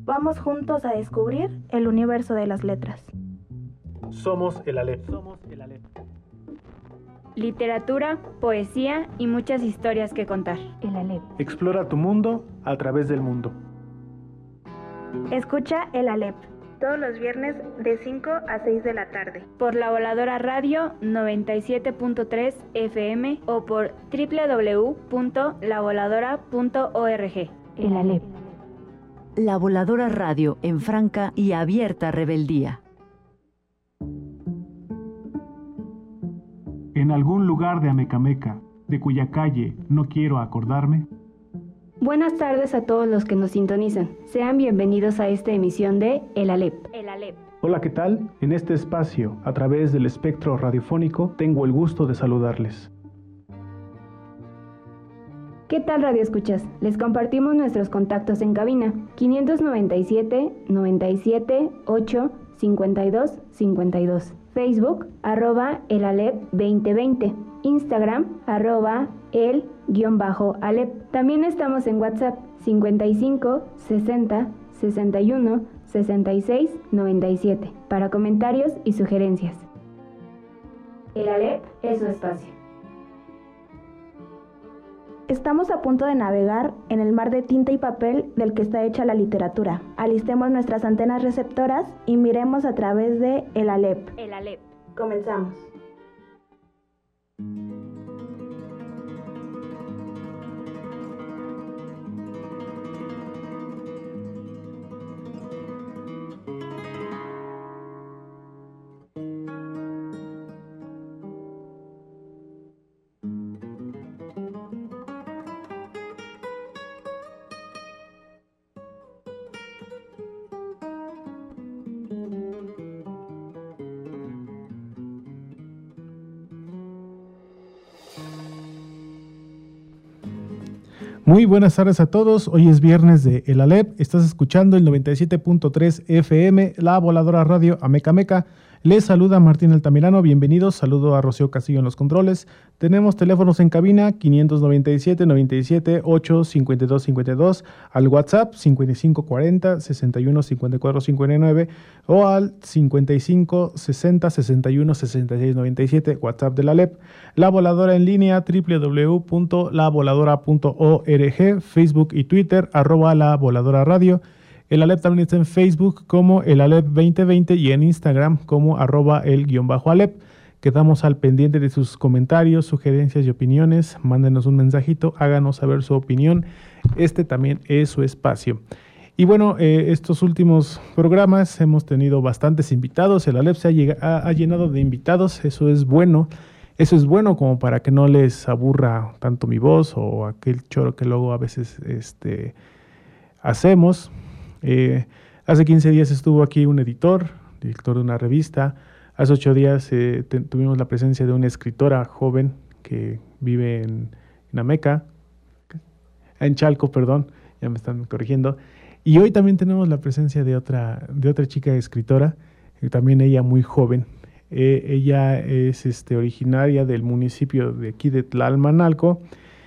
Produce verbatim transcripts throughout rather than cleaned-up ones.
Vamos juntos a descubrir el universo de las letras. Somos el Aleph. Somos el Aleph. Literatura, poesía y muchas historias que contar. El Aleph. Explora tu mundo a través del mundo. Escucha el Aleph todos los viernes de cinco a seis de la tarde. Por La Voladora Radio noventa y siete punto tres F M o por doble u doble u doble u punto la voladora punto org. El Aleph. La Voladora Radio en franca y abierta rebeldía. En algún lugar de Amecameca, de cuya calle no quiero acordarme. Buenas tardes a todos los que nos sintonizan. Sean bienvenidos a esta emisión de El Aleph. El Aleph. Hola, ¿qué tal? En este espacio, a través del espectro radiofónico, tengo el gusto de saludarles. ¿Qué tal, Radio Escuchas? Les compartimos nuestros contactos en cabina: quinientos noventa y siete, noventa y siete, ocho, cincuenta y dos, cincuenta y dos. Facebook, arroba el Aleph veinte veinte. Instagram, arroba el guión bajo Aleph. También estamos en WhatsApp, cincuenta y cinco, sesenta, sesenta y uno, sesenta y seis, noventa y siete, para comentarios y sugerencias. El Aleph es su espacio. Estamos a punto de navegar en el mar de tinta y papel del que está hecha la literatura. Alistemos nuestras antenas receptoras y miremos a través de El Aleph. El Aleph. Comenzamos. Muy buenas tardes a todos, hoy es viernes de El Aleph, estás escuchando el noventa y siete punto tres F M, La Voladora Radio Amecameca. Les saluda Martín Altamirano, bienvenidos, saludo a Rocío Castillo en los controles. Tenemos teléfonos en cabina quinientos noventa y siete, noventa y siete, ocho, cincuenta y dos, cincuenta y dos, al WhatsApp cincuenta y cinco cuarenta, sesenta y uno, cincuenta y cuatro, cincuenta y nueve o al cincuenta y cinco, sesenta, sesenta y uno, sesenta y seis, noventa y siete, WhatsApp de la Aleph. La Voladora en línea, doble u doble u doble u punto la voladora punto org, Facebook y Twitter, arroba La Voladora Radio. El Aleph también está en Facebook como el Aleph veinte veinte y en Instagram como arroba el guión bajo Aleph. Quedamos al pendiente de sus comentarios, sugerencias y opiniones. Mándenos un mensajito, háganos saber su opinión. Este también es su espacio. Y bueno, eh, estos últimos programas hemos tenido bastantes invitados. El Aleph se ha, lleg- ha, ha llenado de invitados, eso es bueno. Eso es bueno como para que no les aburra tanto mi voz o aquel choro que luego a veces este, hacemos. Eh, hace quince días estuvo aquí un editor, director de una revista. Hace ocho días eh, te, tuvimos la presencia de una escritora joven que vive en, en Ameca, en Chalco, perdón, ya me están corrigiendo. Y hoy también tenemos la presencia de otra, de otra chica escritora, eh, también ella muy joven. Eh, ella es este, originaria del municipio de aquí de Tlalmanalco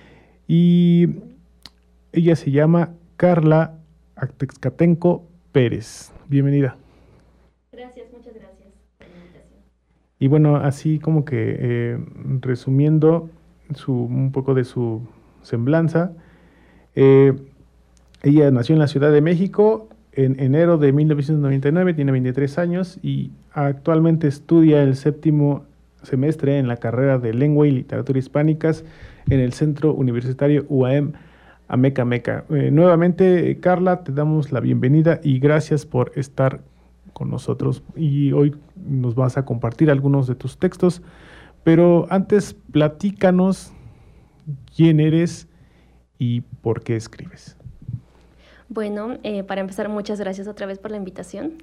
y ella se llama Carla Axtexcatenco Pérez. Bienvenida. Gracias, muchas gracias por la invitación. Y bueno, así como que eh, resumiendo su, un poco de su semblanza, eh, ella nació en la Ciudad de México en enero de mil novecientos noventa y nueve, tiene veintitrés años y actualmente estudia el séptimo semestre en la carrera de Lengua y Literatura Hispánicas en el Centro Universitario U A M Amecameca. Eh, nuevamente, Carla, te damos la bienvenida y gracias por estar con nosotros. Y hoy nos vas a compartir algunos de tus textos, pero antes platícanos quién eres y por qué escribes. Bueno, eh, para empezar, muchas gracias otra vez por la invitación.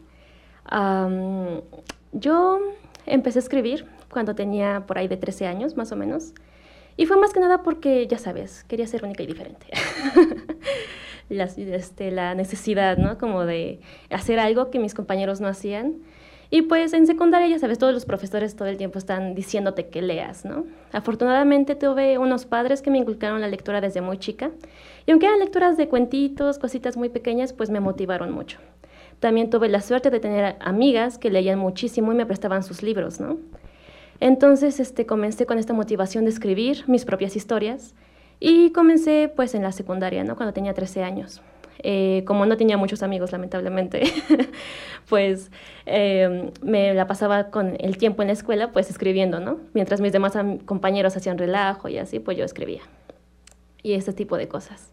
Um, yo empecé a escribir cuando tenía por ahí de trece años, más o menos. Y fue más que nada porque, ya sabes, quería ser única y diferente. la, este, la necesidad, ¿no? Como de hacer algo que mis compañeros no hacían. Y pues en secundaria, ya sabes, todos los profesores todo el tiempo están diciéndote que leas, ¿no? Afortunadamente tuve unos padres que me inculcaron la lectura desde muy chica. Y aunque eran lecturas de cuentitos, cositas muy pequeñas, pues me motivaron mucho. También tuve la suerte de tener amigas que leían muchísimo y me prestaban sus libros, ¿no? Entonces este, comencé con esta motivación de escribir mis propias historias. Y comencé pues en la secundaria, ¿no? Cuando tenía trece años. Eh, como no tenía muchos amigos, lamentablemente, pues eh, me la pasaba con el tiempo en la escuela, pues escribiendo, ¿no? Mientras mis demás compañeros hacían relajo y así, pues yo escribía. Y ese tipo de cosas.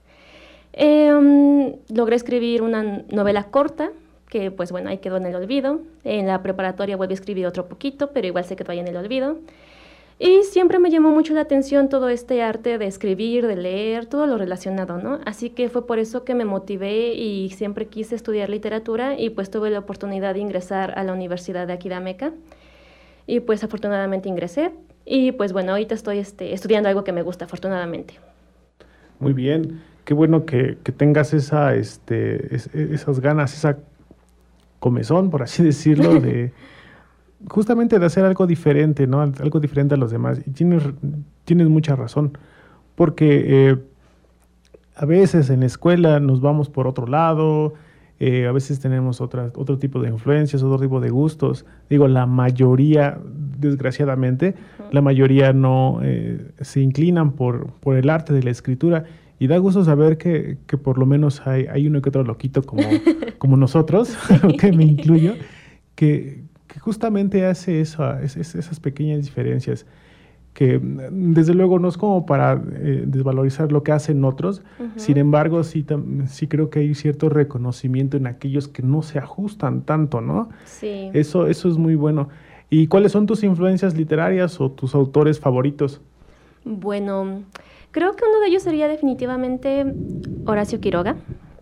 Eh, logré escribir una novela corta, que pues bueno, ahí quedó en el olvido. En la preparatoria volví a escribir otro poquito, pero igual se quedó ahí en el olvido. Y siempre me llamó mucho la atención todo este arte de escribir, de leer, todo lo relacionado, ¿no? Así que fue por eso que me motivé y siempre quise estudiar literatura y pues tuve la oportunidad de ingresar a la Universidad de aquí de Ameca. Y pues afortunadamente ingresé y pues bueno, ahorita estoy este, estudiando algo que me gusta, afortunadamente. Muy bien, qué bueno que, que tengas esa, este, es, esas ganas, esa comezón, por así decirlo, de... justamente de hacer algo diferente, ¿no? Algo diferente a los demás. Y tienes, tienes mucha razón, porque eh, a veces en la escuela nos vamos por otro lado, eh, a veces tenemos otra, otro tipo de influencias, otro tipo de gustos. Digo, la mayoría, desgraciadamente, uh-huh. la mayoría no eh, se inclinan por, por el arte de la escritura. Y da gusto saber que, que por lo menos hay, hay uno que otro loquito como, como nosotros, que me incluyo, que... que justamente hace eso, es, es, esas pequeñas diferencias, que desde luego no es como para eh, desvalorizar lo que hacen otros, uh-huh. sin embargo sí, tam, sí creo que hay cierto reconocimiento en aquellos que no se ajustan tanto, ¿no? Sí. Eso, eso es muy bueno. ¿Y cuáles son tus influencias literarias o tus autores favoritos? Bueno, creo que uno de ellos sería definitivamente Horacio Quiroga,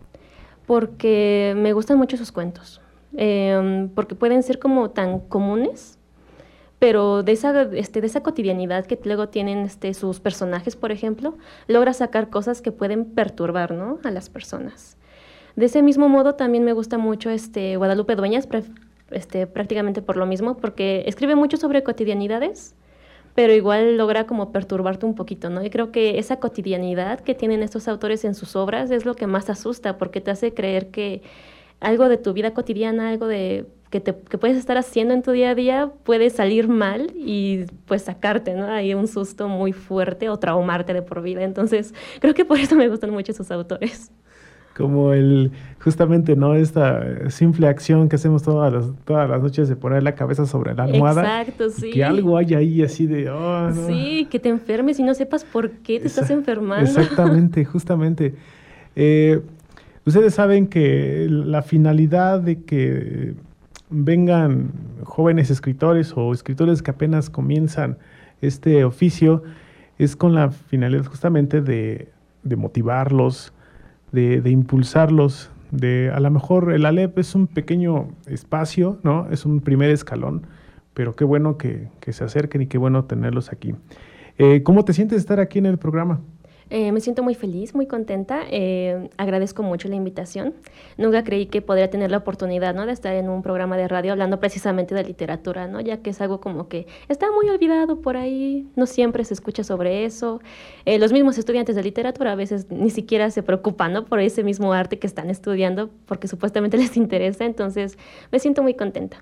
porque me gustan mucho sus cuentos. Eh, porque pueden ser como tan comunes, pero de esa, este, de esa cotidianidad que luego tienen este, sus personajes, por ejemplo, logra sacar cosas que pueden perturbar, ¿no?, a las personas. De ese mismo modo también me gusta mucho este, Guadalupe Dueñas, pre, este, prácticamente por lo mismo, porque escribe mucho sobre cotidianidades, pero igual logra como perturbarte un poquito, ¿no? Y creo que esa cotidianidad que tienen estos autores en sus obras es lo que más asusta, porque te hace creer que algo de tu vida cotidiana, algo de que, te, que puedes estar haciendo en tu día a día puede salir mal y pues sacarte, ¿no? Ahí un susto muy fuerte o traumarte de por vida. Entonces, creo que por eso me gustan mucho esos autores. Como el, justamente, ¿no? Esta simple acción que hacemos todas las, todas las noches de poner la cabeza sobre la almohada. Exacto, sí. Que algo hay ahí así de, oh, no. Sí, que te enfermes y no sepas por qué te Esa, estás enfermando. Exactamente, justamente. Eh, Ustedes saben que la finalidad de que vengan jóvenes escritores o escritores que apenas comienzan este oficio es con la finalidad justamente de, de motivarlos, de, de impulsarlos, de a lo mejor el Alep es un pequeño espacio, ¿no? Es un primer escalón, pero qué bueno que, que se acerquen y qué bueno tenerlos aquí. Eh, ¿Cómo te sientes estar aquí en el programa? Eh, me siento muy feliz, muy contenta, eh, agradezco mucho la invitación. Nunca creí que podría tener la oportunidad, ¿no?, de estar en un programa de radio hablando precisamente de literatura, ¿no?, ya que es algo como que está muy olvidado por ahí, no siempre se escucha sobre eso. Eh, los mismos estudiantes de literatura a veces ni siquiera se preocupan, ¿no?, por ese mismo arte que están estudiando porque supuestamente les interesa, entonces me siento muy contenta.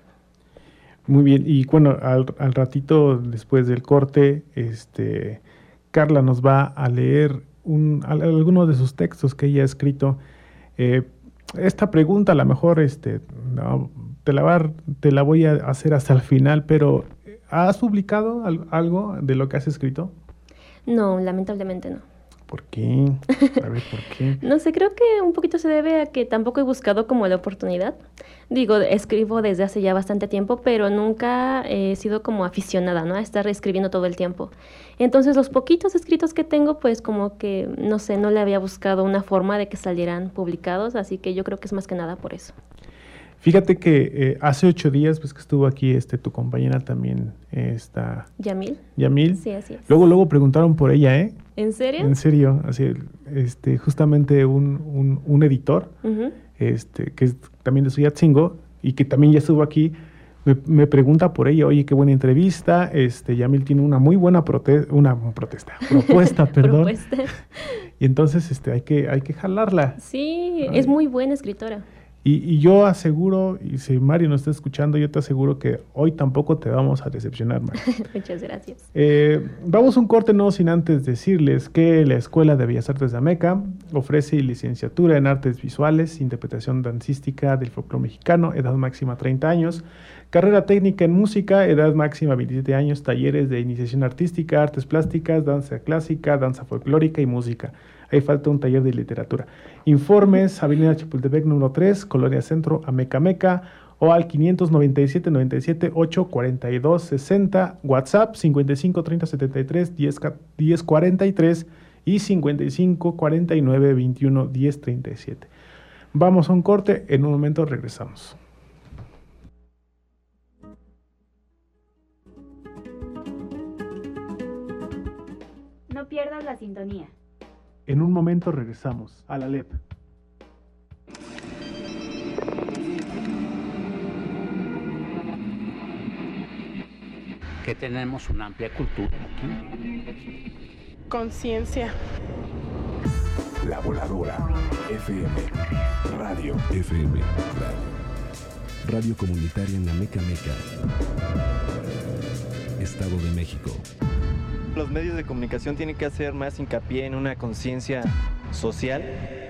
Muy bien, y bueno, al, al ratito después del corte, este... Carla nos va a leer un, alguno de sus textos que ella ha escrito. Eh, esta pregunta a lo mejor este, no, te, la va, te la voy a hacer hasta el final, pero ¿has publicado al, algo de lo que has escrito? No, lamentablemente no. ¿Por qué? A ver, ¿por qué? No sé, creo que un poquito se debe a que tampoco he buscado como la oportunidad. Digo, escribo desde hace ya bastante tiempo, pero nunca he sido como aficionada, ¿no?, a estar escribiendo todo el tiempo. Entonces, los poquitos escritos que tengo, pues como que, no sé, no le había buscado una forma de que salieran publicados, así que yo creo que es más que nada por eso. Fíjate que eh, hace ocho días, pues que estuvo aquí este tu compañera también, esta... ¿Yamil? Yamil. Sí, así es. Luego, luego preguntaron por ella, ¿eh? ¿En serio? En serio, así, este, justamente un, un, un editor, uh-huh. este, que es también de Suyatzingo, y que también ya estuvo aquí, me, me pregunta por ella, oye, qué buena entrevista, este, Yamil tiene una muy buena prote una protesta, propuesta, perdón. Propuesta. Y entonces este, hay, que, hay que jalarla. Sí, Ay. es muy buena escritora. Y, y yo aseguro, y si Mario nos está escuchando, yo te aseguro que hoy tampoco te vamos a decepcionar, Mario. Muchas gracias. Eh, vamos a un corte, no sin antes decirles que la Escuela de Bellas Artes de Ameca ofrece licenciatura en Artes Visuales, Interpretación Dancística del Folclore Mexicano, edad máxima treinta años, carrera técnica en Música, edad máxima veintisiete años, talleres de iniciación artística, artes plásticas, danza clásica, danza folclórica y música. Ahí falta un taller de literatura. Informes, Avenida Chapultepec número tres, Colonia Centro, Amecameca, o al quinientos noventa y siete, noventa y siete, ocho, cuarenta y dos, sesenta, WhatsApp cincuenta y cinco, treinta, setenta y tres, diez, diez, cuarenta y tres y cincuenta y cinco, cuarenta y nueve, veintiuno, diez, treinta y siete. Vamos a un corte, en un momento regresamos. No pierdas la sintonía. En un momento regresamos a la L E P. Que tenemos una amplia cultura aquí. Conciencia. La Voladora F M. Radio F M. Radio, Radio comunitaria en Amecameca, Estado de México. Los medios de comunicación tienen que hacer más hincapié en una conciencia social.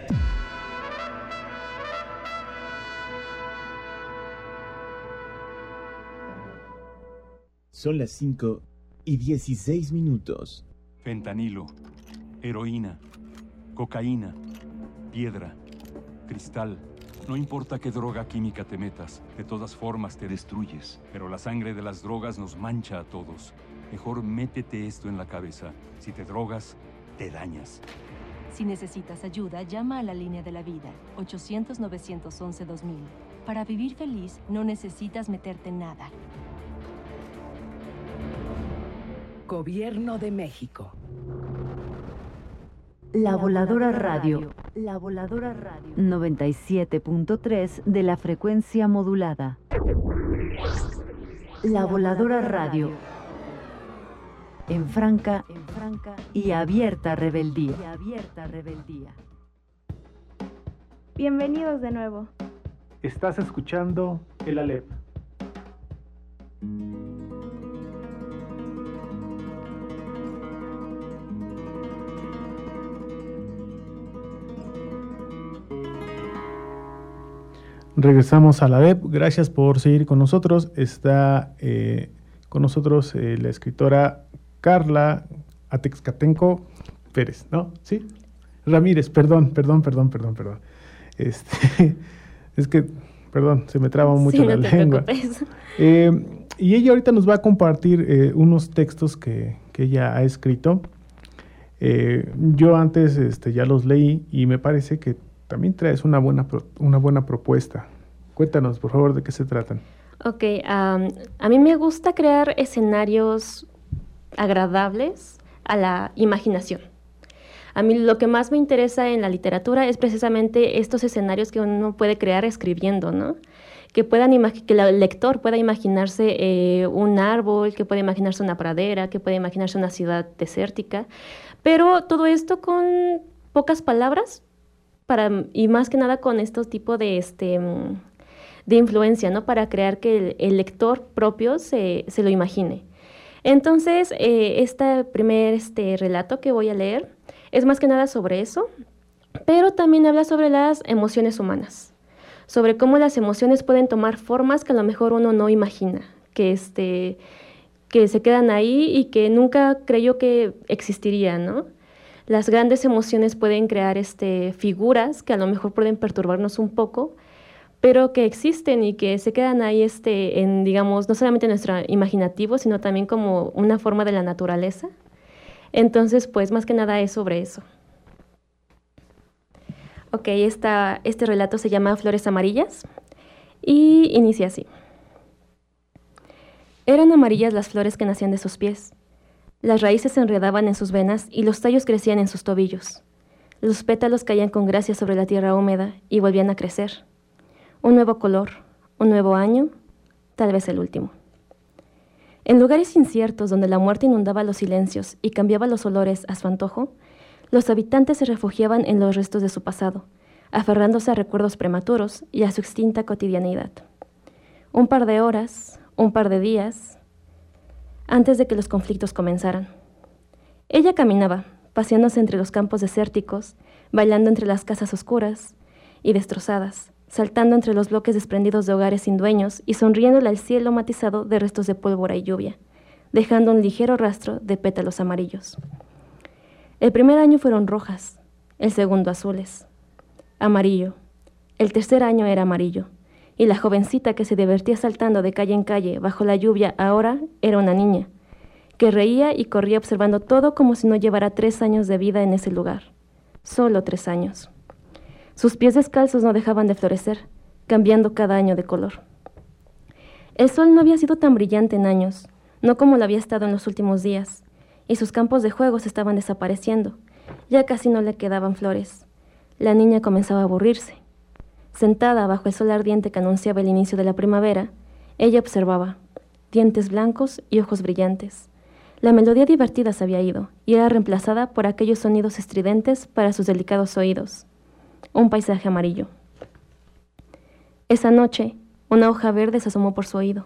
Son las cinco y dieciséis minutos. Fentanilo, heroína, cocaína, piedra, cristal. No importa qué droga química te metas, de todas formas te destruyes. Pero la sangre de las drogas nos mancha a todos. Mejor métete esto en la cabeza. Si te drogas, te dañas. Si necesitas ayuda, llama a la línea de la vida, ochocientos, novecientos once, dos mil. Para vivir feliz, no necesitas meterte en nada. Gobierno de México. La Voladora Radio. La Voladora Radio. noventa y siete punto tres de la frecuencia modulada. La Voladora Radio. En franca, en franca y abierta rebeldía. Y abierta rebeldía. Bienvenidos de nuevo. Estás escuchando el A L E P. Regresamos a la A L E P. Gracias por seguir con nosotros. Está eh, con nosotros eh, la escritora Carla Atexcatenco Pérez, ¿no? ¿Sí? Ramírez, perdón, perdón, perdón, perdón, perdón. Este, es que, perdón, se me traba mucho sí, la no te lengua. Eh, y ella ahorita nos va a compartir eh, unos textos que, que ella ha escrito. Eh, yo antes este, ya los leí y me parece que también traes una buena, pro, una buena propuesta. Cuéntanos, por favor, de qué se tratan. Ok, um, a mí me gusta crear escenarios agradables a la imaginación. A mí lo que más me interesa en la literatura es precisamente estos escenarios que uno puede crear escribiendo, ¿no? Que, puedan que el lector pueda imaginarse eh, un árbol, que pueda imaginarse una pradera, que pueda imaginarse una ciudad desértica, pero todo esto con pocas palabras para, y más que nada con estos tipos de, este, de influencia, ¿no? Para crear que el, el lector propio se, se lo imagine. Entonces, eh, este primer este, relato que voy a leer es más que nada sobre eso, pero también habla sobre las emociones humanas, sobre cómo las emociones pueden tomar formas que a lo mejor uno no imagina, que, este, que se quedan ahí y que nunca creyó que existirían, ¿no? Las grandes emociones pueden crear este, figuras que a lo mejor pueden perturbarnos un poco, pero que existen y que se quedan ahí, este, en, digamos, no solamente en nuestro imaginativo, sino también como una forma de la naturaleza. Entonces, pues, más que nada es sobre eso. Ok, esta, este relato se llama Flores Amarillas y inicia así. Eran amarillas las flores que nacían de sus pies. Las raíces se enredaban en sus venas y los tallos crecían en sus tobillos. Los pétalos caían con gracia sobre la tierra húmeda y volvían a crecer. Un nuevo color, un nuevo año, tal vez el último. En lugares inciertos donde la muerte inundaba los silencios y cambiaba los olores a su antojo, los habitantes se refugiaban en los restos de su pasado, aferrándose a recuerdos prematuros y a su extinta cotidianidad. Un par de horas, un par de días, antes de que los conflictos comenzaran. Ella caminaba, paseándose entre los campos desérticos, bailando entre las casas oscuras y destrozadas, saltando entre los bloques desprendidos de hogares sin dueños y sonriéndole al cielo matizado de restos de pólvora y lluvia, dejando un ligero rastro de pétalos amarillos. El primer año fueron rojas, el segundo azules, amarillo. El tercer año era amarillo, y la jovencita que se divertía saltando de calle en calle bajo la lluvia ahora era una niña, que reía y corría observando todo como si no llevara tres años de vida en ese lugar. Solo tres años. Sus pies descalzos no dejaban de florecer, cambiando cada año de color. El sol no había sido tan brillante en años, no como lo había estado en los últimos días, y sus campos de juegos estaban desapareciendo. Ya casi no le quedaban flores. La niña comenzaba a aburrirse. Sentada bajo el sol ardiente que anunciaba el inicio de la primavera, ella observaba, dientes blancos y ojos brillantes. La melodía divertida se había ido y era reemplazada por aquellos sonidos estridentes para sus delicados oídos. Un paisaje amarillo. Esa noche, una hoja verde se asomó por su oído.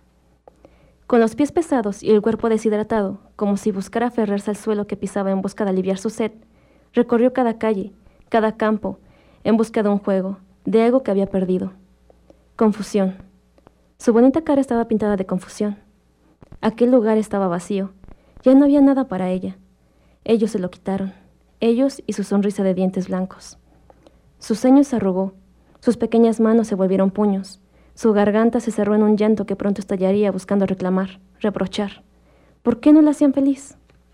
Con los pies pesados y el cuerpo deshidratado, como si buscara aferrarse al suelo que pisaba en busca de aliviar su sed, recorrió cada calle, cada campo, en busca de un juego, de algo que había perdido. Confusión. Su bonita cara estaba pintada de confusión. Aquel lugar estaba vacío. Ya no había nada para ella. Ellos se lo quitaron. Ellos y su sonrisa de dientes blancos. Su ceño se arrugó. Sus pequeñas manos se volvieron puños. Su garganta se cerró en un llanto que pronto estallaría buscando reclamar, reprochar. ¿Por qué no la hacían feliz?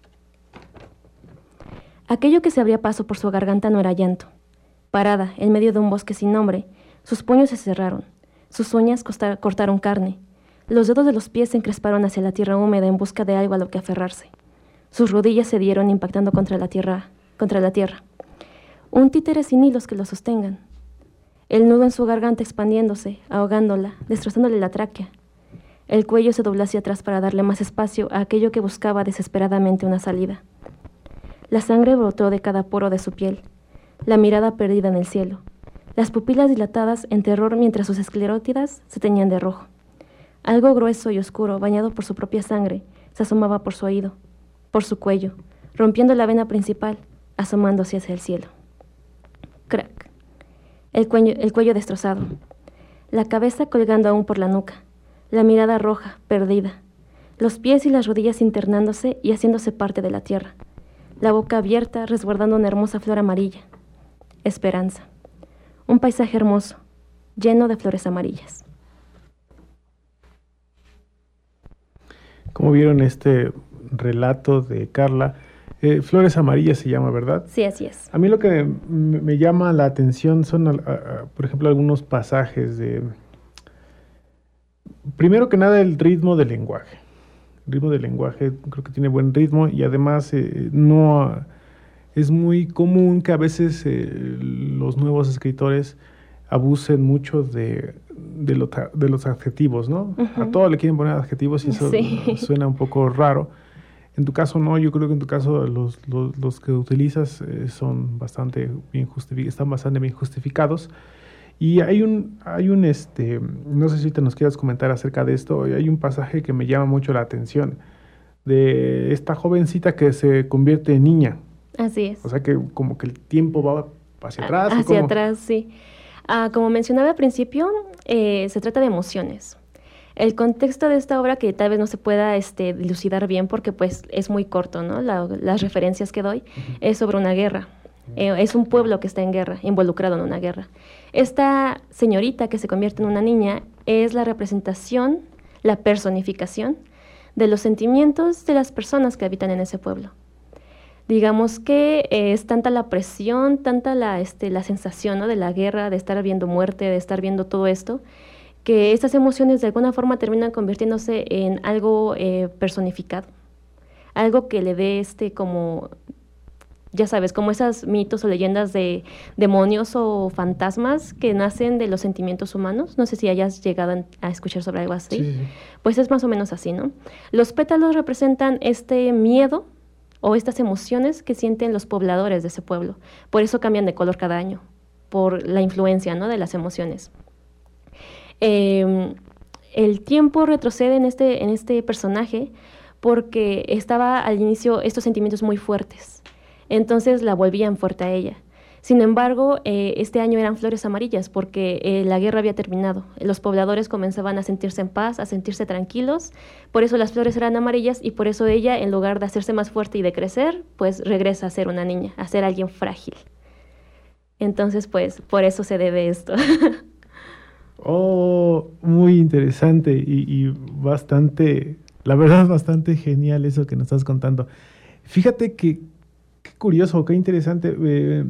Aquello que se abría paso por su garganta no era llanto. Parada, en medio de un bosque sin nombre, sus puños se cerraron. Sus uñas cortaron carne. Los dedos de los pies se encresparon hacia la tierra húmeda en busca de algo a lo que aferrarse. Sus rodillas se dieron impactando contra la tierra, contra la tierra. Un títere sin hilos que lo sostengan. El nudo en su garganta expandiéndose, ahogándola, destrozándole la tráquea. El cuello se dobló hacia atrás para darle más espacio a aquello que buscaba desesperadamente una salida. La sangre brotó de cada poro de su piel, la mirada perdida en el cielo, las pupilas dilatadas en terror mientras sus esclerótidas se teñían de rojo. Algo grueso y oscuro, bañado por su propia sangre, se asomaba por su oído, por su cuello, rompiendo la vena principal, asomándose hacia el cielo. Crack. El cuello, el cuello destrozado, la cabeza colgando aún por la nuca, la mirada roja, perdida, los pies y las rodillas internándose y haciéndose parte de la tierra, la boca abierta resguardando una hermosa flor amarilla. Esperanza. Un paisaje hermoso, lleno de flores amarillas. Como vieron este relato de Carla, eh, Flores Amarillas se llama, ¿verdad? Sí, así es. A mí lo que me, me llama la atención son, a, a, por ejemplo, algunos pasajes de... Primero que nada, el ritmo del lenguaje. El ritmo del lenguaje creo que tiene buen ritmo y además eh, no... Es muy común que a veces eh, los nuevos escritores abusen mucho de, de, lo, de los adjetivos, ¿no? Uh-huh. A todo le quieren poner adjetivos y eso sí. Suena un poco raro. En tu caso no, yo creo que en tu caso los, los, los que utilizas eh, son bastante bien justific- están bastante bien justificados. Y hay un, hay un este, no sé si te nos quieras comentar acerca de esto, hay un pasaje que me llama mucho la atención, de esta jovencita que se convierte en niña. Así es. O sea que como que el tiempo va hacia atrás. Hacia ¿cómo? atrás, sí. Ah, como mencionaba al principio, eh, se trata de emociones. El contexto de esta obra, que tal vez no se pueda este, dilucidar bien porque pues es muy corto, ¿no? La, las referencias que doy, uh-huh. Es sobre una guerra. Eh, es un pueblo que está en guerra, involucrado en una guerra. Esta señorita que se convierte en una niña es la representación, la personificación de los sentimientos de las personas que habitan en ese pueblo. Digamos que eh, es tanta la presión, tanta la, este, la sensación, ¿no? De la guerra, de estar viendo muerte, de estar viendo todo esto, que estas emociones de alguna forma terminan convirtiéndose en algo eh, personificado, algo que le dé este como ya sabes, como esos mitos o leyendas de demonios o fantasmas que nacen de los sentimientos humanos. No sé si hayas llegado a escuchar sobre algo así. Sí. Pues es más o menos así, ¿no? Los pétalos representan este miedo o estas emociones que sienten los pobladores de ese pueblo. Por eso cambian de color cada año, por la influencia, ¿no?, de las emociones. Eh, el tiempo retrocede en este, en este personaje porque estaba al inicio estos sentimientos muy fuertes. Entonces la volvían fuerte a ella. Sin embargo, eh, este año eran flores amarillas porque eh, la guerra había terminado. Los pobladores comenzaban a sentirse en paz, a sentirse tranquilos. Por eso las flores eran amarillas y por eso ella, en lugar de hacerse más fuerte y de crecer, pues regresa a ser una niña, a ser alguien frágil. Entonces, pues, por eso se debe esto. Oh, muy interesante y, y bastante, la verdad, bastante genial eso que nos estás contando. Fíjate que, qué curioso, qué interesante. Eh,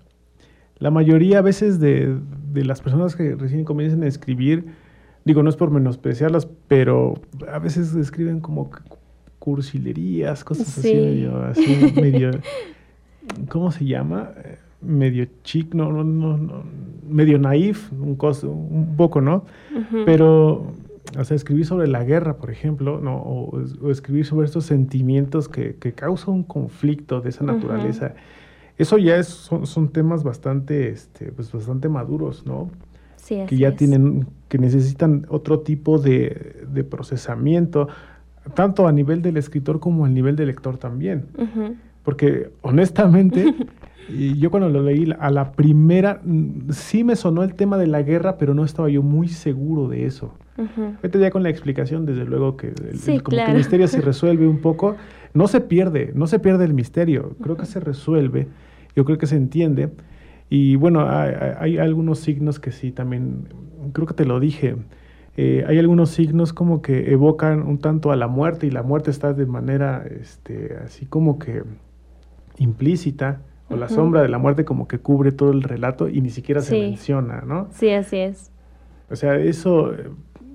la mayoría a veces de, de las personas que recién comienzan a escribir, digo, no es por menospreciarlas, pero a veces escriben como cursilerías, cosas Sí. así, medio, así, medio, ¿cómo se llama? Medio chic, no, no, no, no, medio naif, un, coso, un poco, ¿no? Ujú. Pero, o sea, escribir sobre la guerra, por ejemplo, ¿no? O, o escribir sobre estos sentimientos que, que causan un conflicto de esa Ujú. naturaleza, eso ya es, son, son temas bastante, este, pues bastante maduros, ¿no? Sí, así Que ya es. tienen, que necesitan otro tipo de, de procesamiento, tanto a nivel del escritor como a nivel del lector también. Ujú. Porque, honestamente, y yo cuando lo leí a la primera, mm, sí me sonó el tema de la guerra, pero no estaba yo muy seguro de eso. Ujú. Ahorita ya con la explicación, desde luego que el, Sí, el- como que claro. el misterio se resuelve un poco. No se pierde, no se pierde el misterio. Creo que se resuelve, yo creo que se entiende. Y bueno, hay, hay- hay algunos signos que sí también, creo que te lo dije, eh, hay algunos signos como que evocan un tanto a la muerte, y la muerte está de manera, este, así como que implícita, o la Ujú. sombra de la muerte como que cubre todo el relato y ni siquiera se Sí. menciona, ¿no? Sí, así es. O sea, eso, eh,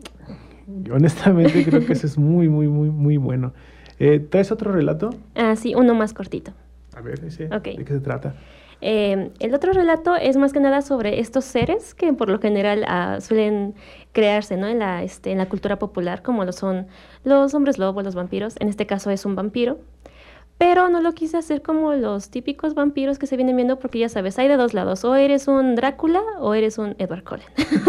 honestamente creo que eso es muy, muy, muy, muy bueno. Eh, ¿Traes otro relato? Ah, sí, uno más cortito. A ver, ese, Ok. ¿de qué se trata? Eh, el otro relato es más que nada sobre estos seres que por lo general ah, suelen crearse, ¿no?, en la, este, en la cultura popular, como lo son los hombres lobo, los vampiros. En este caso es un vampiro. Pero no lo quise hacer como los típicos vampiros que se vienen viendo porque ya sabes, hay de dos lados. O eres un Drácula o eres un Edward Cullen.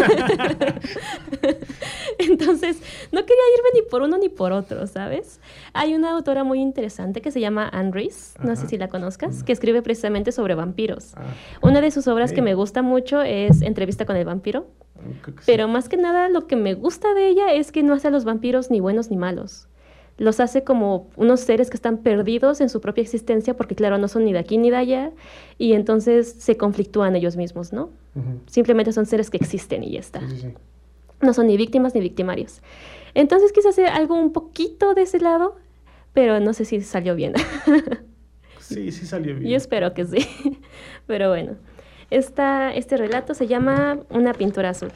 Entonces, no quería irme ni por uno ni por otro, ¿sabes? Hay una autora muy interesante que se llama Anne Rice, no Ajá. sé si la conozcas, que escribe precisamente sobre vampiros. Ah, Una de sus obras ok. que me gusta mucho es Entrevista con el vampiro. creo que sí. Pero más que nada lo que me gusta de ella es que no hace a los vampiros ni buenos ni malos. Los hace como unos seres que están perdidos en su propia existencia porque claro, no son ni de aquí ni de allá y entonces se conflictúan ellos mismos, ¿no? Ujú. Simplemente son seres que existen y ya está. Sí, sí, sí. No son ni víctimas ni victimarios. Entonces quise hacer algo un poquito de ese lado, pero no sé si salió bien. Sí, sí salió bien. Yo espero que sí. Pero bueno, esta, este relato se llama Una pintura azul.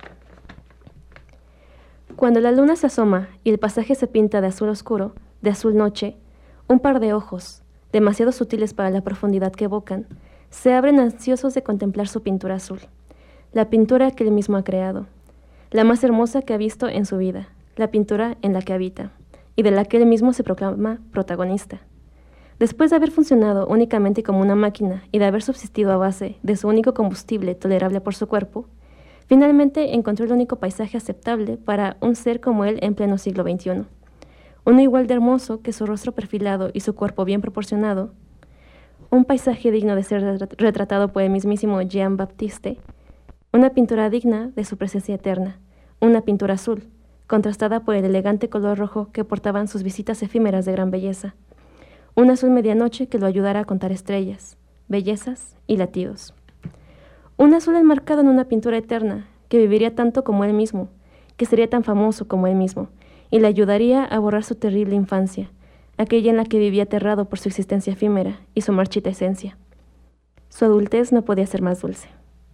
Cuando la luna se asoma y el pasaje se pinta de azul oscuro, de azul noche, un par de ojos, demasiado sutiles para la profundidad que evocan, se abren ansiosos de contemplar su pintura azul, la pintura que él mismo ha creado, la más hermosa que ha visto en su vida, la pintura en la que habita, y de la que él mismo se proclama protagonista. Después de haber funcionado únicamente como una máquina y de haber subsistido a base de su único combustible tolerable por su cuerpo, finalmente encontró el único paisaje aceptable para un ser como él en pleno siglo veintiuno. Uno igual de hermoso que su rostro perfilado y su cuerpo bien proporcionado, un paisaje digno de ser retratado por el mismísimo Jean Baptiste, una pintura digna de su presencia eterna, una pintura azul, contrastada por el elegante color rojo que portaban sus visitas efímeras de gran belleza, un azul medianoche que lo ayudara a contar estrellas, bellezas y latidos. Un azul enmarcado en una pintura eterna, que viviría tanto como él mismo, que sería tan famoso como él mismo, y le ayudaría a borrar su terrible infancia, aquella en la que vivía aterrado por su existencia efímera y su marchita esencia. Su adultez no podía ser más dulce.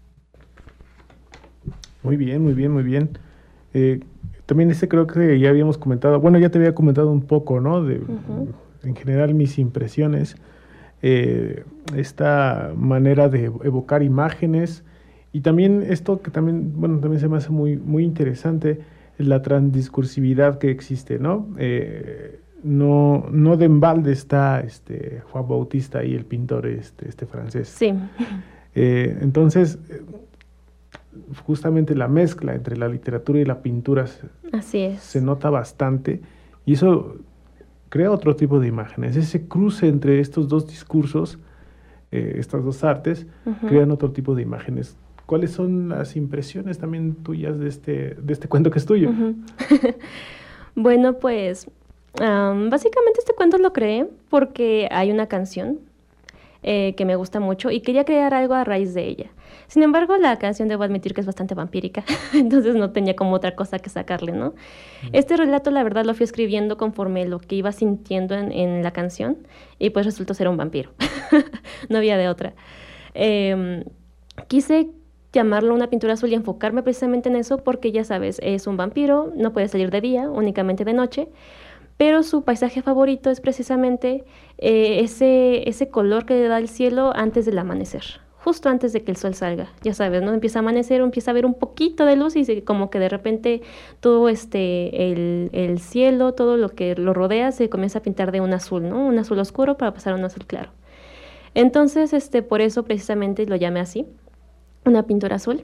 Muy bien, muy bien, muy bien. Eh, también este creo que ya habíamos comentado, bueno, ya te había comentado un poco, ¿no? De, Ujú. En general mis impresiones. eh, esta manera de evocar imágenes y también esto que también, bueno, también se me hace muy, muy interesante, la transdiscursividad que existe, ¿no? Eh, no, no de embalde está este Juan Bautista y el pintor este, este francés. Sí. Eh, entonces, justamente la mezcla entre la literatura y la pintura se, Así es. se nota bastante y eso crea otro tipo de imágenes. Ese cruce entre estos dos discursos, eh, estas dos artes, uh-huh. crean otro tipo de imágenes. ¿Cuáles son las impresiones también tuyas de este, de este cuento que es tuyo? Uh-huh. Bueno, pues um, básicamente este cuento lo creé porque hay una canción eh, que me gusta mucho y quería crear algo a raíz de ella. Sin embargo, la canción debo admitir que es bastante vampírica, entonces no tenía como otra cosa que sacarle, ¿no? Uh-huh. Este relato, la verdad, lo fui escribiendo conforme lo que iba sintiendo en, en la canción y pues resultó ser un vampiro. No había de otra. Eh, quise llamarlo una pintura azul y enfocarme precisamente en eso porque ya sabes, es un vampiro, no puede salir de día, únicamente de noche, pero su paisaje favorito es precisamente eh, ese, ese color que le da el cielo antes del amanecer, justo antes de que el sol salga, ya sabes, ¿no? Empieza a amanecer, empieza a ver un poquito de luz y se, como que de repente todo este, el, el cielo, todo lo que lo rodea se comienza a pintar de un azul, ¿no? Un azul oscuro para pasar a un azul claro. Entonces, este, por eso precisamente lo llamé así, una pintura azul,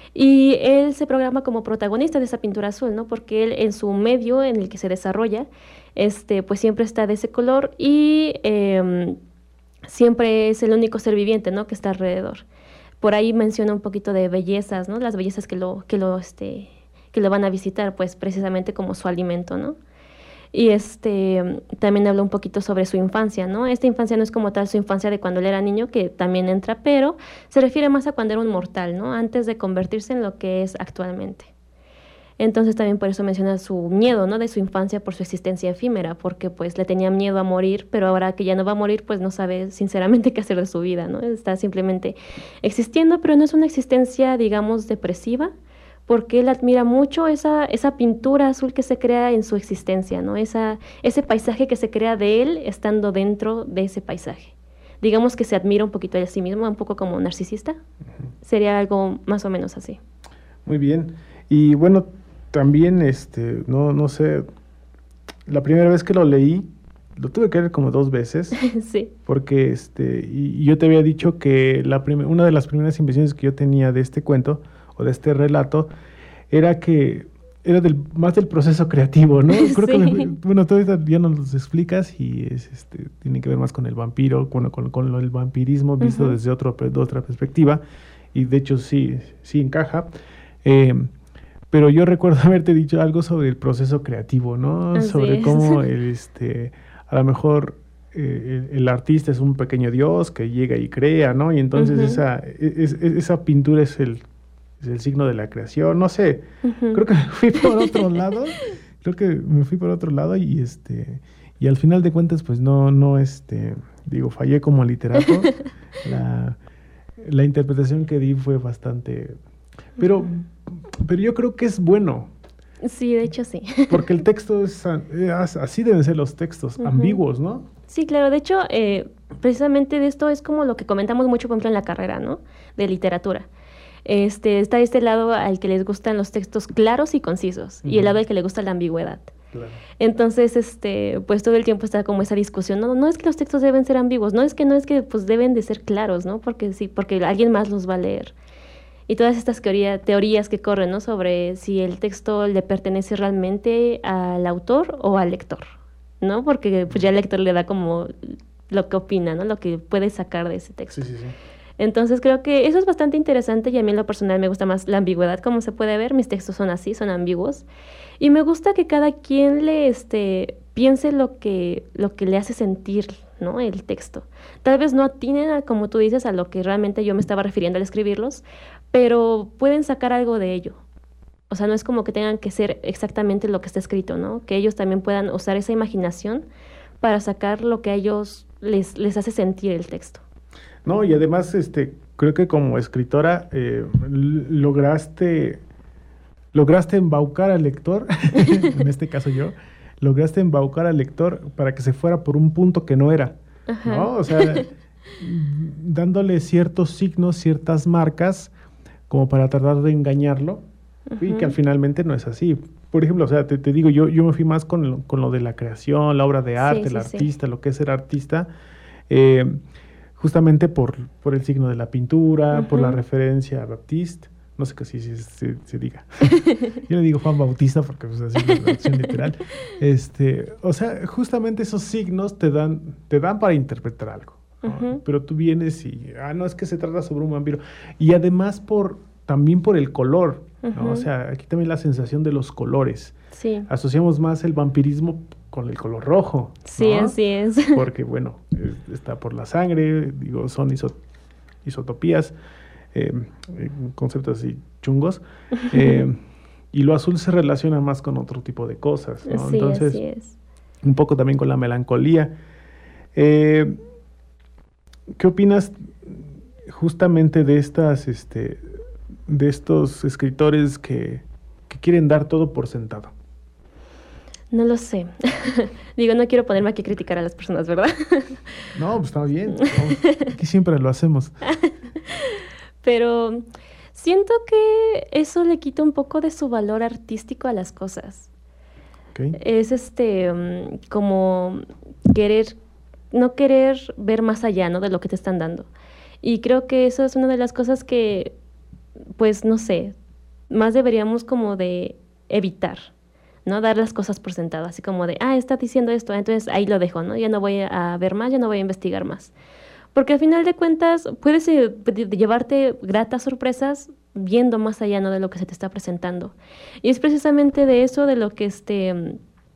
y él se programa como protagonista de esa pintura azul, ¿no? Porque él en su medio en el que se desarrolla, este, pues siempre está de ese color y eh, siempre es el único ser viviente, ¿no? Que está alrededor. Por ahí menciona un poquito de bellezas, ¿no? Las bellezas que lo, que lo, este, que lo van a visitar, pues precisamente como su alimento, ¿no? Y este también habla un poquito sobre su infancia, ¿no? Esta infancia no es como tal su infancia de cuando él era niño, que también entra, pero se refiere más a cuando era un mortal, ¿no? Antes de convertirse en lo que es actualmente. Entonces también por eso menciona su miedo, ¿no? De su infancia por su existencia efímera, porque pues le tenía miedo a morir, pero ahora que ya no va a morir, pues no sabe sinceramente qué hacer de su vida, ¿no? Está simplemente existiendo, pero no es una existencia, digamos, depresiva, porque él admira mucho esa, esa pintura azul que se crea en su existencia, ¿no? Esa, ese paisaje que se crea de él estando dentro de ese paisaje. Digamos que se admira un poquito a sí mismo, un poco como narcisista. Uh-huh. Sería algo más o menos así. Muy bien. Y bueno, también, este, no, no sé, la primera vez que lo leí, lo tuve que leer como dos veces. Sí. Porque, este, y, y yo te había dicho que la prim- una de las primeras impresiones que yo tenía de este cuento o de este relato, era que era del, más del proceso creativo, ¿no? Creo sí. que, me, bueno, todo esto ya nos lo explicas y es, este, tiene que ver más con el vampiro, bueno, con, con el vampirismo visto uh-huh. desde otro, de otra perspectiva, y de hecho sí, sí encaja. Eh, pero yo recuerdo haberte dicho algo sobre el proceso creativo, ¿no? Así sobre es. Cómo el, este, a lo mejor eh, el, el artista es un pequeño dios que llega y crea, ¿no? Y entonces uh-huh. esa, es, es, esa pintura es el es el signo de la creación, no sé, uh-huh. creo que me fui por otro lado, creo que me fui por otro lado y este, y al final de cuentas, pues no, no, este, digo, fallé como literato, la, la interpretación que di fue bastante, pero, uh-huh. pero yo creo que es bueno. Sí, de hecho sí. Porque el texto es, así deben ser los textos, uh-huh. ambiguos, ¿no? Sí, claro, de hecho, eh, precisamente de esto es como lo que comentamos mucho, por ejemplo, en la carrera, ¿no? De literatura. Este, está este lado al que les gustan los textos claros y concisos, uh-huh. y el lado al que le gusta la ambigüedad. Claro. Entonces, este, pues todo el tiempo está como esa discusión, no, no es que los textos deben ser ambiguos, no es que no es que pues deben de ser claros, ¿no? Porque sí, porque alguien más los va a leer. Y todas estas teoría, teorías que corren, ¿no? Sobre si el texto le pertenece realmente al autor o al lector, ¿no? Porque pues ya el lector le da como lo que opina, ¿no? Lo que puede sacar de ese texto. Sí, sí, sí. Entonces creo que eso es bastante interesante y a mí en lo personal me gusta más la ambigüedad, como se puede ver, mis textos son así, son ambiguos, y me gusta que cada quien le este, piense lo que, lo que le hace sentir, ¿no? El texto. Tal vez no atinen, a, como tú dices, a lo que realmente yo me estaba refiriendo al escribirlos, pero pueden sacar algo de ello. O sea, no es como que tengan que ser exactamente lo que está escrito, ¿no? Que ellos también puedan usar esa imaginación para sacar lo que a ellos les, les hace sentir el texto. No, y además, este, creo que como escritora eh, lograste, lograste embaucar al lector, en este caso yo, lograste embaucar al lector para que se fuera por un punto que no era. Ajá. ¿no? O sea, dándole ciertos signos, ciertas marcas, como para tratar de engañarlo, uh-huh. y que al finalmente no es así. Por ejemplo, o sea, te, te digo, yo, yo me fui más con lo, con lo de la creación, la obra de arte, sí, el sí, artista, sí. lo que es ser artista, eh, justamente por, por el signo de la pintura, uh-huh. por la referencia a Baptiste, no sé qué si se si, si, si diga. Yo le digo Juan Bautista porque pues, así es la traducción literal. Este, o sea, justamente esos signos te dan, te dan para interpretar algo, ¿no? Uh-huh. Pero tú vienes y, ah, no, es que se trata sobre un vampiro. Y además por, también por el color, ¿no? Uh-huh. O sea, aquí también la sensación de los colores. Sí. Asociamos más el vampirismo con el color rojo, sí, ¿no? Así es. Porque, bueno, está por la sangre, digo, son iso, isotopías, eh, conceptos así chungos, eh, y lo azul se relaciona más con otro tipo de cosas, ¿no? Sí, Entonces, así es. Un poco también con la melancolía. Eh, ¿Qué opinas justamente de estas, este, de estos escritores que, que quieren dar todo por sentado? No lo sé. Digo, no quiero ponerme aquí a criticar a las personas, ¿verdad? No, pues está bien. No, aquí siempre lo hacemos. Pero siento que eso le quita un poco de su valor artístico a las cosas. Okay. Es este, um, como querer, no querer ver más allá, ¿no? De lo que te están dando. Y creo que eso es una de las cosas que, pues, no sé, más deberíamos como de evitar, ¿no? Dar las cosas por sentado, así como de, ah, está diciendo esto, entonces ahí lo dejo, ¿no? Ya no voy a ver más, ya no voy a investigar más. Porque al final de cuentas puedes eh, llevarte gratas sorpresas viendo más allá, ¿no? De lo que se te está presentando. Y es precisamente de eso de lo que, este,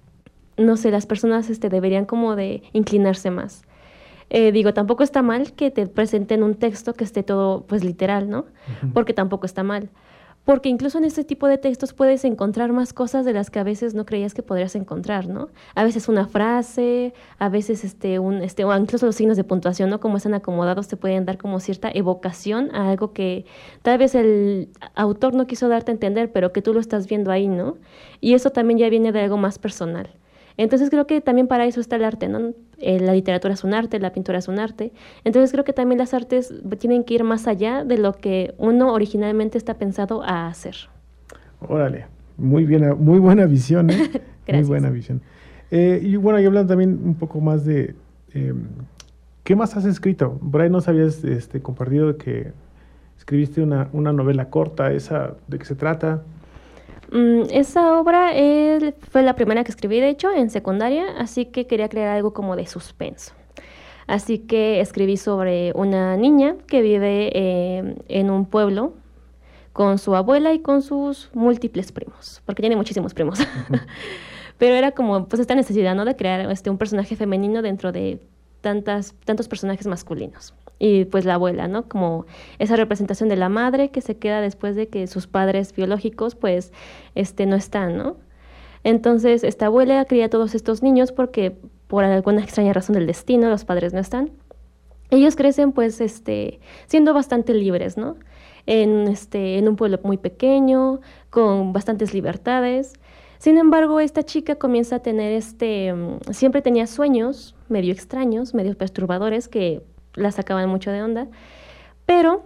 no sé, las personas este, deberían como de inclinarse más. Eh, digo, tampoco está mal que te presenten un texto que esté todo, pues, literal, ¿no? Uh-huh. Porque tampoco está mal. Porque incluso en este tipo de textos puedes encontrar más cosas de las que a veces no creías que podrías encontrar, ¿no? A veces una frase, a veces este, un, este, o incluso los signos de puntuación, ¿no? Como están acomodados, te pueden dar como cierta evocación a algo que tal vez el autor no quiso darte a entender, pero que tú lo estás viendo ahí, ¿no? Y eso también ya viene de algo más personal. Entonces creo que también para eso está el arte, ¿no? Eh, la literatura es un arte, la pintura es un arte. Entonces creo que también las artes tienen que ir más allá de lo que uno originalmente está pensado a hacer. Órale, muy bien, muy buena visión, ¿eh? Muy buena visión. Eh, y bueno, y hablando también un poco más de, eh, ¿qué más has escrito? Por ahí nos habías este, compartido que escribiste una, una novela corta, esa, ¿de qué se trata? Mm, esa obra es, fue la primera que escribí, de hecho, en secundaria, así que quería crear algo como de suspenso. Así que escribí sobre una niña que vive eh, en un pueblo con su abuela y con sus múltiples primos, porque tiene muchísimos primos. Uh-huh. Pero era como pues esta necesidad, ¿no? De crear este, un personaje femenino dentro de tantas, tantos personajes masculinos. Y pues la abuela, ¿no? Como esa representación de la madre que se queda después de que sus padres biológicos pues este, no están, ¿no? Entonces esta abuela cría a todos estos niños porque por alguna extraña razón del destino los padres no están. Ellos crecen pues este, siendo bastante libres, ¿no? En, este, en un pueblo muy pequeño, con bastantes libertades. Sin embargo, esta chica comienza a tener este, siempre tenía sueños medio extraños, medio perturbadores que la sacaban mucho de onda, pero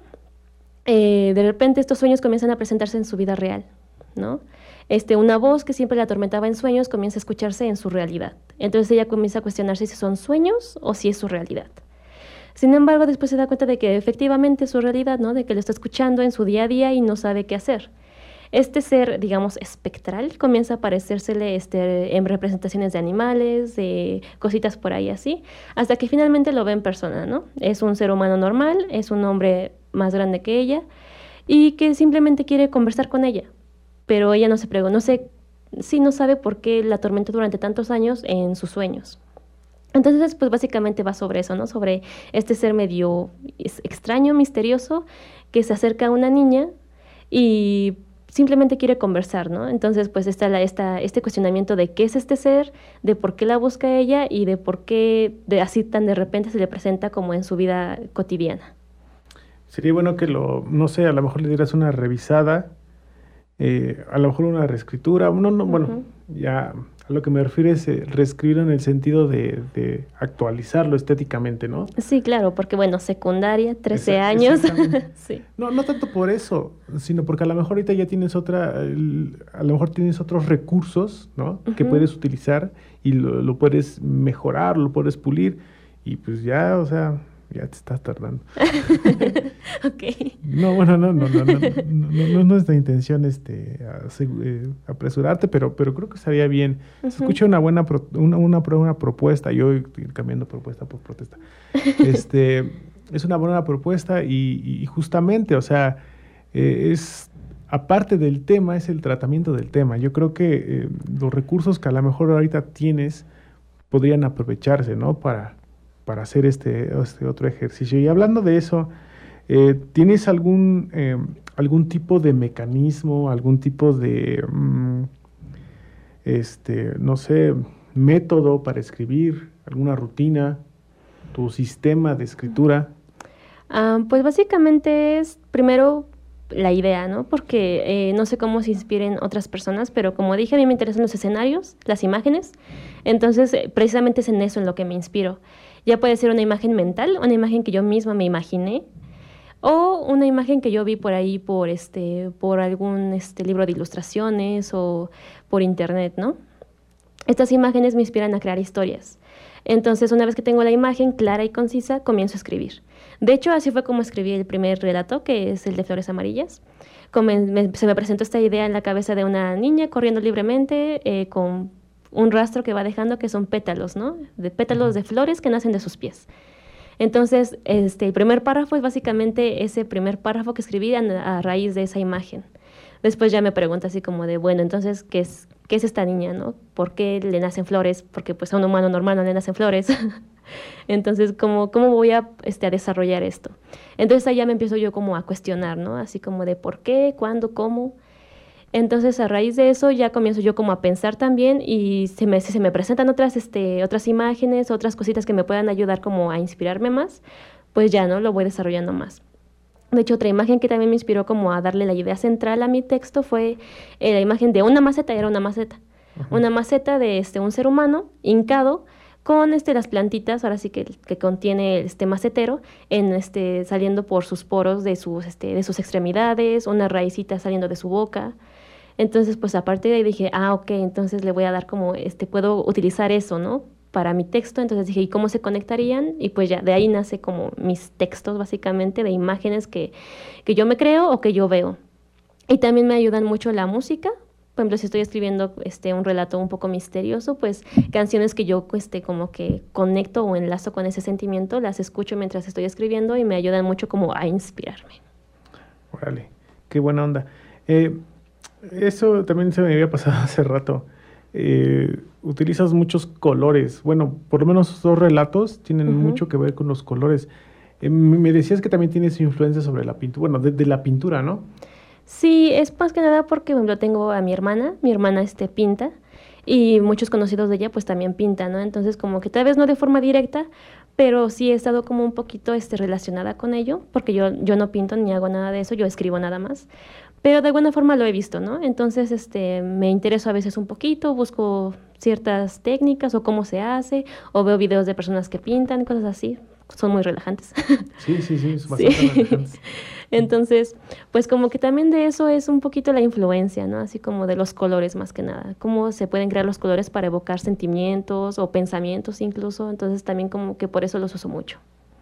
eh, de repente estos sueños comienzan a presentarse en su vida real, ¿no? Este, una voz que siempre la atormentaba en sueños comienza a escucharse en su realidad. Entonces ella comienza a cuestionarse si son sueños o si es su realidad. Sin embargo, después se da cuenta de que efectivamente es su realidad, ¿no? De que lo está escuchando en su día a día y no sabe qué hacer. Este ser, digamos, espectral comienza a aparecérsele este, en representaciones de animales, de cositas por ahí así, hasta que finalmente lo ve en persona, ¿no? Es un ser humano normal, es un hombre más grande que ella y que simplemente quiere conversar con ella, pero ella no se pregunta, no sé, sí no sabe por qué la atormentó durante tantos años en sus sueños. Entonces, pues básicamente va sobre eso, ¿no? Sobre este ser medio extraño, misterioso, que se acerca a una niña y simplemente quiere conversar, ¿no? Entonces, pues está la, esta, este cuestionamiento de qué es este ser, de por qué la busca ella y de por qué de, así tan de repente se le presenta como en su vida cotidiana. Sería bueno que lo, no sé, a lo mejor le dieras una revisada, eh, a lo mejor una reescritura, no, no, bueno, uh-huh. ya a lo que me refiero es eh, reescribirlo en el sentido de, de actualizarlo estéticamente, ¿no? Sí, claro, porque bueno, secundaria, trece Esa- años. Sí. No, no tanto por eso, sino porque a lo mejor ahorita ya tienes otra, el- a lo mejor tienes otros recursos, ¿no? Que Ujú. puedes utilizar y lo, lo puedes mejorar, lo puedes pulir y pues ya, o sea, ya te estás tardando. Ok. No, bueno, no, no, no, no, no, no, no es nuestra intención este, asegu- eh, apresurarte, pero, pero creo que estaría bien. Se Ujú. escucha una buena, pro- una, una, pro- una propuesta, yo estoy cambiando propuesta por protesta. Este, es una buena propuesta y, y justamente, o sea, eh, es, aparte del tema, es el tratamiento del tema. Yo creo que eh, los recursos que a lo mejor ahorita tienes podrían aprovecharse, ¿no? Para, para hacer este, este otro ejercicio. Y hablando de eso, eh, ¿tienes algún, eh, algún tipo de mecanismo, algún tipo de, mm, este, no sé, método para escribir, alguna rutina, tu sistema de escritura? Ah, pues básicamente es primero la idea, ¿no? Porque eh, no sé cómo se inspiren otras personas, pero como dije, a mí me interesan los escenarios, las imágenes, entonces eh, precisamente es en eso en lo que me inspiro. Ya puede ser una imagen mental, una imagen que yo misma me imaginé, o una imagen que yo vi por ahí por este, por algún este, libro de ilustraciones o por internet, ¿no? Estas imágenes me inspiran a crear historias. Entonces, una vez que tengo la imagen clara y concisa, comienzo a escribir. De hecho, así fue como escribí el primer relato, que es el de Flores Amarillas. Come- me- se me presentó esta idea en la cabeza de una niña corriendo libremente eh, con un rastro que va dejando que son pétalos, ¿no? De pétalos de flores que nacen de sus pies. Entonces, este, el primer párrafo es básicamente ese primer párrafo que escribí a, a raíz de esa imagen. Después ya me pregunta así como de, bueno, entonces, ¿qué es, qué es esta niña, no? ¿Por qué le nacen flores? Porque pues a un humano normal no le nacen flores. Entonces, ¿cómo, cómo voy a, este, a desarrollar esto? Entonces ahí ya me empiezo yo como a cuestionar, ¿no? Así como de por qué, cuándo, cómo. Entonces, a raíz de eso, ya comienzo yo como a pensar también y se me, si se me presentan otras, este, otras imágenes, otras cositas que me puedan ayudar como a inspirarme más, pues ya, ¿no? Lo voy desarrollando más. De hecho, otra imagen que también me inspiró como a darle la idea central a mi texto fue eh, la imagen de una maceta, era una maceta. Uh-huh. Una maceta de este, un ser humano hincado con este, las plantitas, ahora sí que, que contiene este macetero, en, este, saliendo por sus poros de sus, este, de sus extremidades, una raicita saliendo de su boca. Entonces, pues a partir de ahí dije, ah, ok, entonces le voy a dar como, este, puedo utilizar eso, ¿no? Para mi texto. Entonces dije, ¿y cómo se conectarían? Y pues ya, de ahí nace como mis textos, básicamente, de imágenes que, que yo me creo o que yo veo. Y también me ayudan mucho la música. Por ejemplo, si estoy escribiendo este, un relato un poco misterioso, pues canciones que yo este, como que conecto o enlazo con ese sentimiento, las escucho mientras estoy escribiendo y me ayudan mucho como a inspirarme. Órale, qué buena onda. Eh, eso también se me había pasado hace rato. Eh, utilizas muchos colores. Bueno, por lo menos dos relatos tienen uh-huh. mucho que ver con los colores. Eh, me decías que también tienes influencia sobre la pintura, bueno, de, de la pintura, ¿no? Sí, es más que nada porque bueno, tengo a mi hermana, mi hermana este, pinta, y muchos conocidos de ella pues también pintan, ¿no? Entonces como que tal vez no de forma directa, pero sí he estado como un poquito este, relacionada con ello, porque yo, yo no pinto ni hago nada de eso, yo escribo nada más. Pero de alguna forma lo he visto, ¿no? Entonces este, me intereso a veces un poquito, busco ciertas técnicas o cómo se hace, o veo videos de personas que pintan, cosas así. Son muy relajantes. Sí, sí, sí, es bastante sí. relajantes. Entonces, pues como que también de eso es un poquito la influencia, ¿no? Así como de los colores más que nada. Cómo se pueden crear los colores para evocar sentimientos o pensamientos incluso. Entonces también como que por eso los uso mucho.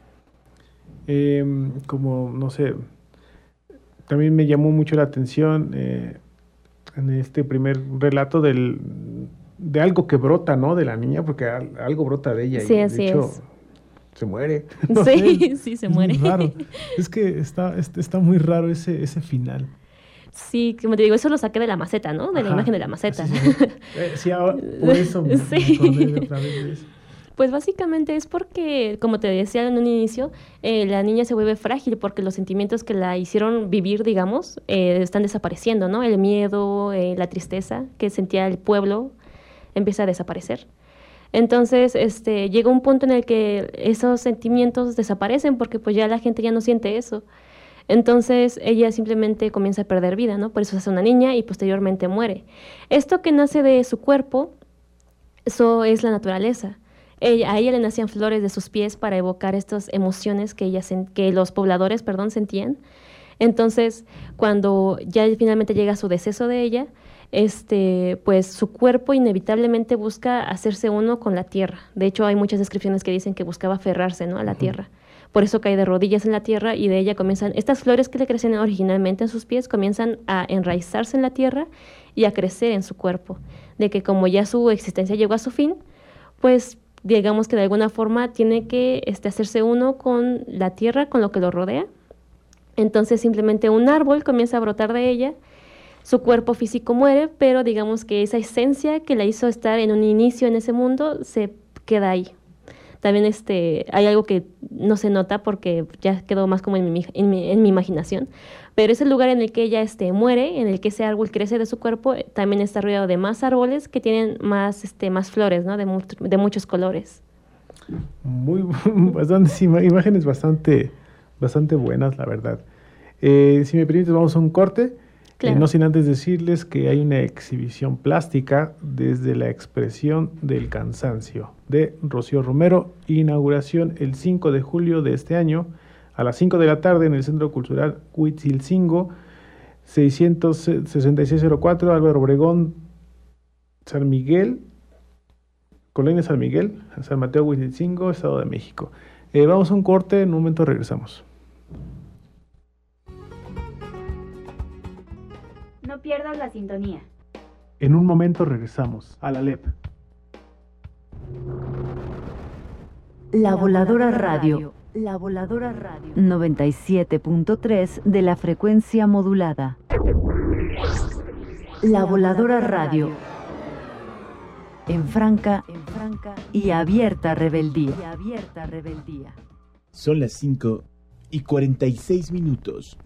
Eh, como, no sé... También me llamó mucho la atención eh, en este primer relato del, de algo que brota, ¿no? De la niña, porque al, algo brota de ella. Sí, y así de hecho, es. Se muere. ¿No? Sí, sí, se es muere. Muy raro. Es que está, está muy raro ese, ese final. Sí, como te digo, eso lo saqué de la maceta, ¿no? De Ajá, la imagen de la maceta. Sí, sí, eh, sí ahora, por eso me, sí. me acordé de otra vez de eso. Pues básicamente es porque, como te decía en un inicio, eh, la niña se vuelve frágil porque los sentimientos que la hicieron vivir, digamos, eh, están desapareciendo, ¿no? El miedo, eh, la tristeza que sentía el pueblo empieza a desaparecer. Entonces, este, llega un punto en el que esos sentimientos desaparecen porque pues ya la gente ya no siente eso. Entonces ella simplemente comienza a perder vida, ¿no? Por eso se hace una niña y posteriormente muere. Esto que nace de su cuerpo, eso es la naturaleza. Ella, a ella le nacían flores de sus pies para evocar estas emociones que, ella, que los pobladores perdón, sentían. Entonces, cuando ya finalmente llega su deceso de ella, este, pues su cuerpo inevitablemente busca hacerse uno con la tierra. De hecho, hay muchas descripciones que dicen que buscaba aferrarse, ¿no?, a la uh-huh. tierra. Por eso cae de rodillas en la tierra y de ella comienzan, estas flores que le crecen originalmente en sus pies comienzan a enraizarse en la tierra y a crecer en su cuerpo. De que como ya su existencia llegó a su fin, pues digamos que de alguna forma tiene que este, hacerse uno con la tierra, con lo que lo rodea. Entonces simplemente un árbol comienza a brotar de ella, su cuerpo físico muere, pero digamos que esa esencia que la hizo estar en un inicio en ese mundo se queda ahí. También este, hay algo que no se nota porque ya quedó más como en mi, en mi, en mi imaginación, pero ese lugar en el que ella este, muere, en el que ese árbol crece de su cuerpo, también está rodeado de más árboles que tienen más, este, más flores, ¿no?, de, mu de muchos colores. Muy, bastantes imágenes bastante, bastante buenas, la verdad. Eh, si me permites, vamos a un corte. Claro. Eh, no sin antes decirles que hay una exhibición plástica desde la expresión del cansancio de Rocío Romero, inauguración el cinco de julio de este año a las cinco de la tarde en el Centro Cultural Huitzilcingo, seiscientos sesenta y seis cero cuatro, Álvaro Obregón, San Miguel, Colonia San Miguel, San Mateo Huitzilcingo, Estado de México. Eh, vamos a un corte, en un momento regresamos. No pierdas la sintonía. En un momento regresamos a la L E P. La Voladora Radio. La Voladora Radio. noventa y siete punto tres de la frecuencia modulada. La Voladora Radio. En franca, en franca y abierta rebeldía. Y abierta rebeldía. Son las cinco y cuarenta y seis minutos.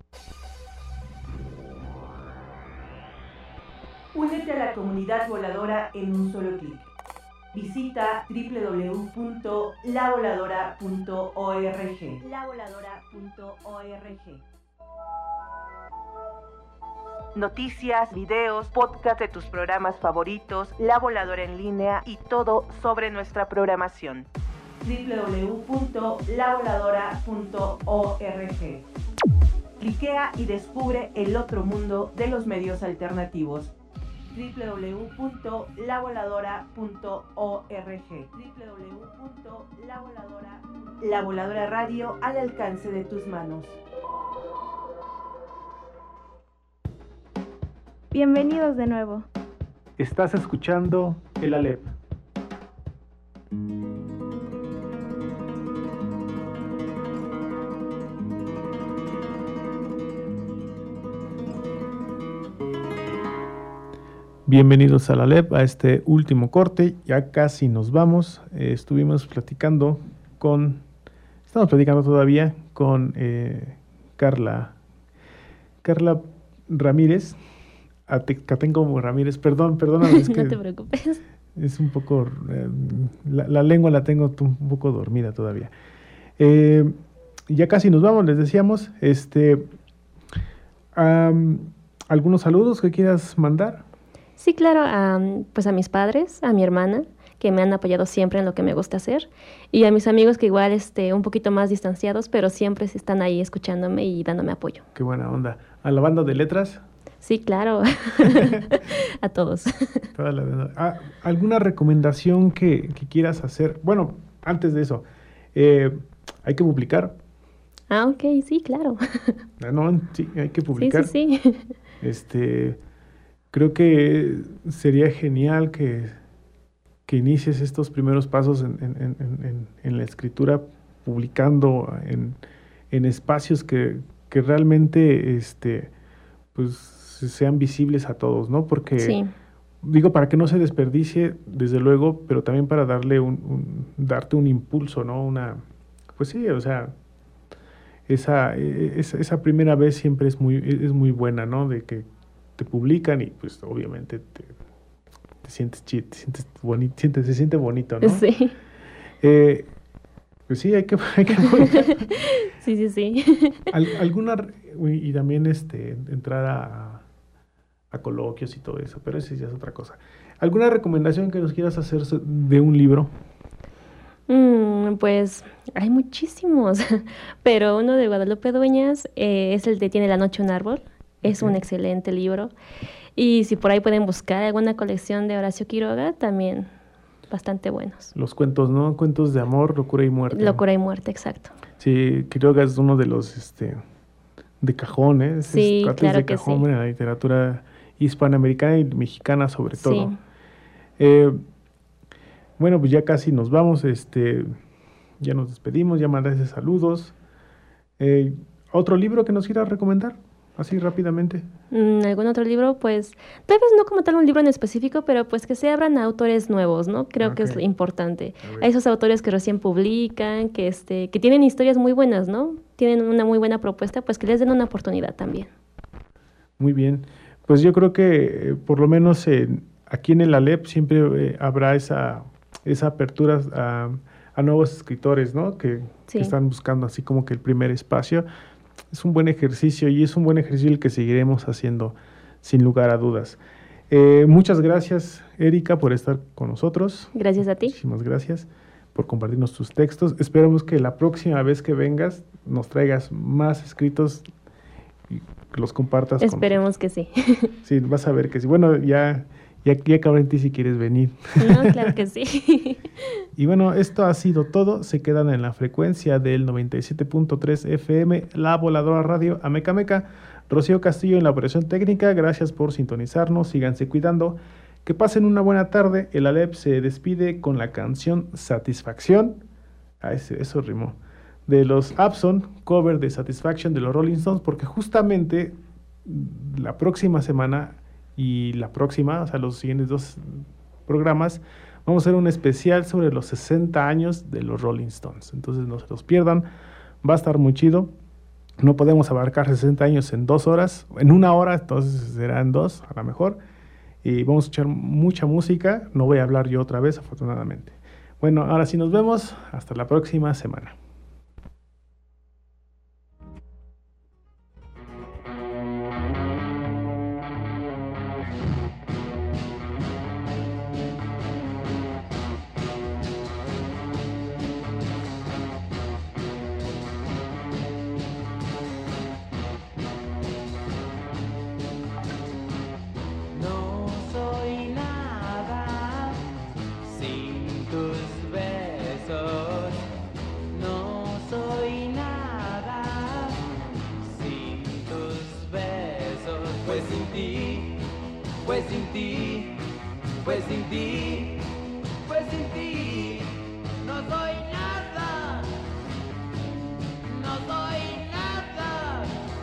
Únete a la comunidad voladora en un solo clic. Visita doble u doble u doble u punto la voladora punto org. la voladora punto org. Noticias, videos, podcast de tus programas favoritos, La Voladora en línea y todo sobre nuestra programación. doble u doble u doble u punto la voladora punto org. Cliquea y descubre el otro mundo de los medios alternativos. doble u doble u doble u punto la voladora punto org. doble u doble u doble u punto la voladora punto org. La Voladora Radio al alcance de tus manos. Bienvenidos de nuevo. Estás escuchando el A L E P. Bienvenidos a la L E P, a este último corte, ya casi nos vamos. Eh, estuvimos platicando con, estamos platicando todavía con eh, Carla, Carla Ramírez, Catenco Ramírez, perdón, perdóname. Es que no te preocupes. Es un poco, eh, la, la lengua la tengo un poco dormida todavía. Eh, ya casi nos vamos, les decíamos, este, um, ¿algunos saludos que quieras mandar? Sí, claro, um, pues a mis padres, a mi hermana, que me han apoyado siempre en lo que me gusta hacer, y a mis amigos que igual este, un poquito más distanciados, pero siempre están ahí escuchándome y dándome apoyo. Qué buena onda. ¿A la banda de letras? Sí, claro. A todos. Toda la verdad. Ah, ¿alguna recomendación que, que quieras hacer? Bueno, antes de eso, eh, ¿hay que publicar? Ah, ok, sí, claro. No, sí, hay que publicar. Sí, sí, sí. Este, creo que sería genial que, que inicies estos primeros pasos en, en, en, en, en la escritura, publicando en, en espacios que, que realmente este, pues, sean visibles a todos, ¿no? Porque, sí. digo, para que no se desperdicie, desde luego, pero también para darle un, un darte un impulso, ¿no? Una, pues sí, o sea, esa, esa, esa primera vez siempre es muy, es muy buena, ¿no? De que te publican y pues obviamente te, te sientes chido, te sientes bonito, sientes, se siente bonito, ¿no? Sí. Eh, Pues sí, hay que, hay que publicar. Sí, sí, sí. Al, alguna, y también este, entrar a, a coloquios y todo eso, pero eso ya es otra cosa. ¿Alguna recomendación que nos quieras hacer de un libro? Mm, pues hay muchísimos, pero uno de Guadalupe Dueñas eh, es el de Tiene la noche un árbol. Es okay. Un excelente libro. Y si por ahí pueden buscar alguna colección de Horacio Quiroga, también bastante buenos. Los cuentos, ¿no? Cuentos de amor, locura y muerte. Locura y muerte, exacto. Sí, Quiroga es uno de los este, de cajones. Sí, es, claro de que cajón sí. En la literatura hispanoamericana y mexicana sobre todo. Sí. Eh, bueno, pues ya casi nos vamos, este, ya nos despedimos, ya mandaste saludos. Eh, ¿Otro libro que nos quieras recomendar? Así rápidamente. Mm, ¿Algún otro libro? Pues tal vez no como tal un libro en específico, pero pues que se abran a autores nuevos, ¿no? Creo okay. que es importante. A, a esos autores que recién publican, que este, que tienen historias muy buenas, ¿no? Tienen una muy buena propuesta, pues que les den una oportunidad también. Muy bien. Pues yo creo que eh, por lo menos eh, aquí en el Alep siempre eh, habrá esa, esa apertura a, a nuevos escritores, ¿no? Que, sí. que están buscando así como que el primer espacio. Es un buen ejercicio y es un buen ejercicio el que seguiremos haciendo sin lugar a dudas. Eh, muchas gracias, Erika, por estar con nosotros. Gracias a ti. Muchísimas gracias por compartirnos tus textos. Esperamos que la próxima vez que vengas nos traigas más escritos y que los compartas. Esperemos que sí. Sí, vas a ver que sí. Bueno, ya, ya, ya cabrá en ti si quieres venir. No, claro que sí. Y bueno, esto ha sido todo. Se quedan en la frecuencia del noventa y siete punto tres F M, La Voladora Radio Ameca Meca. Rocío Castillo en la operación técnica. Gracias por sintonizarnos. Síganse cuidando. Que pasen una buena tarde. El Alep se despide con la canción Satisfacción. Ah, ese, eso rimó. De los Abson, cover de Satisfaction de los Rolling Stones, porque justamente la próxima semana y la próxima, o sea, los siguientes dos programas, vamos a hacer un especial sobre los sesenta años de los Rolling Stones. Entonces no se los pierdan, va a estar muy chido. No podemos abarcar sesenta años en dos horas, en una hora, entonces serán dos a lo mejor. Y vamos a escuchar mucha música, no voy a hablar yo otra vez, afortunadamente. Bueno, ahora sí nos vemos, hasta la próxima semana. Pues sin ti, pues sin ti, pues sin ti, no soy nada, no soy nada.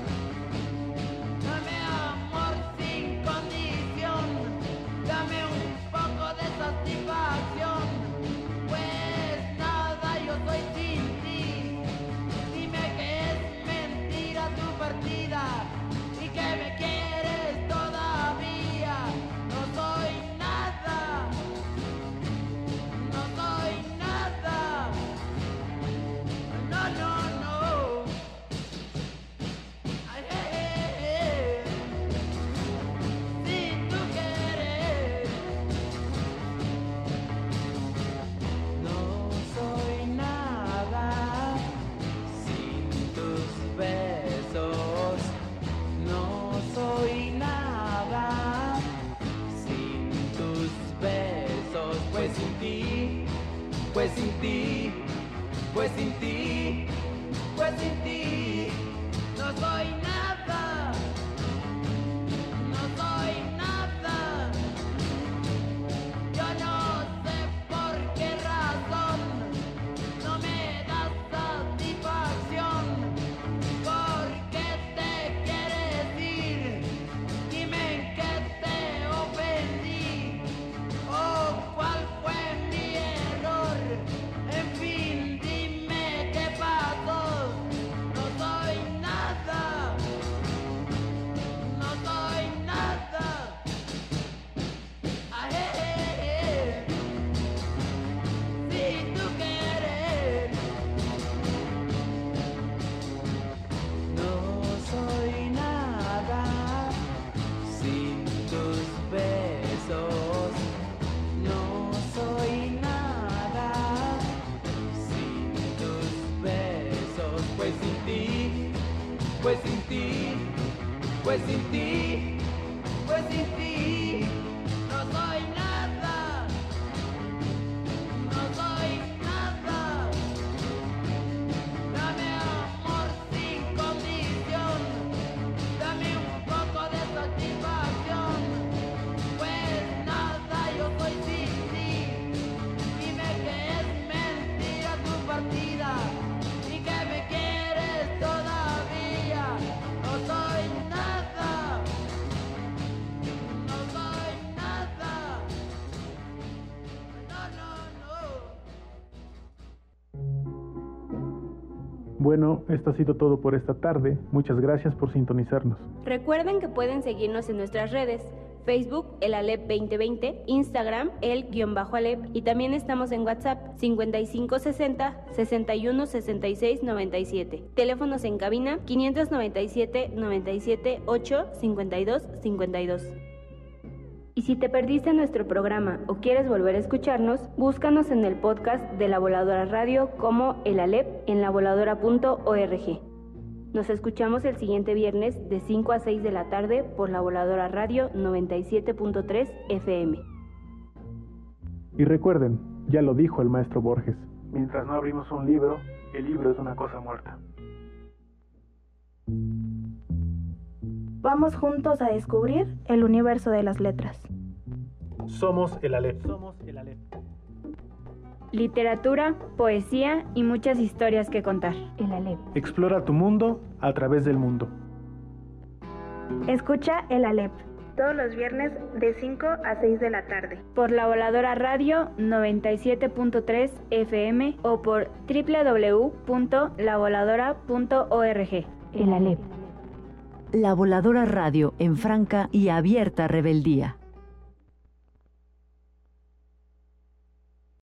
Dame amor sin condición, dame un poco de satisfacción. Pues nada, yo soy sin ti. Dime que es mentira tu partida y que me quieres todavía. No soy nada, no soy nada, no, no, no. Ay, eh, eh, eh. Si tú quieres, no soy nada sin tus besos, no soy nada sin tus besos. Pues sin ti, pues sin ti, pues sin ti, pues sin ti, no soy nada, no soy nada. Yo no sé por qué razón no me das satisfacción. ¿Por qué te quieres ir? Dime en qué te ofendí, o cuál fue mi error. En fin, dime qué pasó. No soy nada, pues sin ti, pues sin ti, no soy nada, no soy nada. Dame amor sin condición, dame un poco de satisfacción, pues nada yo soy sin ti. Dime que es mentira tu partida y que me quieres todavía. No soy nada, no soy nada, no, no, no. Bueno, esto ha sido todo por esta tarde. Muchas gracias por sintonizarnos. Recuerden que pueden seguirnos en nuestras redes: Facebook, el Alep veinte veinte, Instagram, el-Alep, y también estamos en WhatsApp, cincuenta y cinco sesenta, sesenta y uno sesenta y seis noventa y siete. Teléfonos en cabina, quinientos noventa y siete, noventa y siete, ocho, cincuenta y dos, cincuenta y dos. Y si te perdiste nuestro programa o quieres volver a escucharnos, búscanos en el podcast de La Voladora Radio como El Alep en la voladora punto org. Nos escuchamos el siguiente viernes de cinco a seis de la tarde por La Voladora Radio noventa y siete punto tres F M. Y recuerden, ya lo dijo el maestro Borges, mientras no abrimos un libro, el libro es una cosa muerta. Vamos juntos a descubrir el universo de las letras. Somos el Alep. Somos el Alep. Literatura, poesía y muchas historias que contar. El Alep. Explora tu mundo a través del mundo. Escucha el Alep todos los viernes de cinco a seis de la tarde por La Voladora Radio noventa y siete punto tres F M o por doble u doble u doble u punto la voladora punto org. El Alep. La Voladora Radio en franca y abierta rebeldía.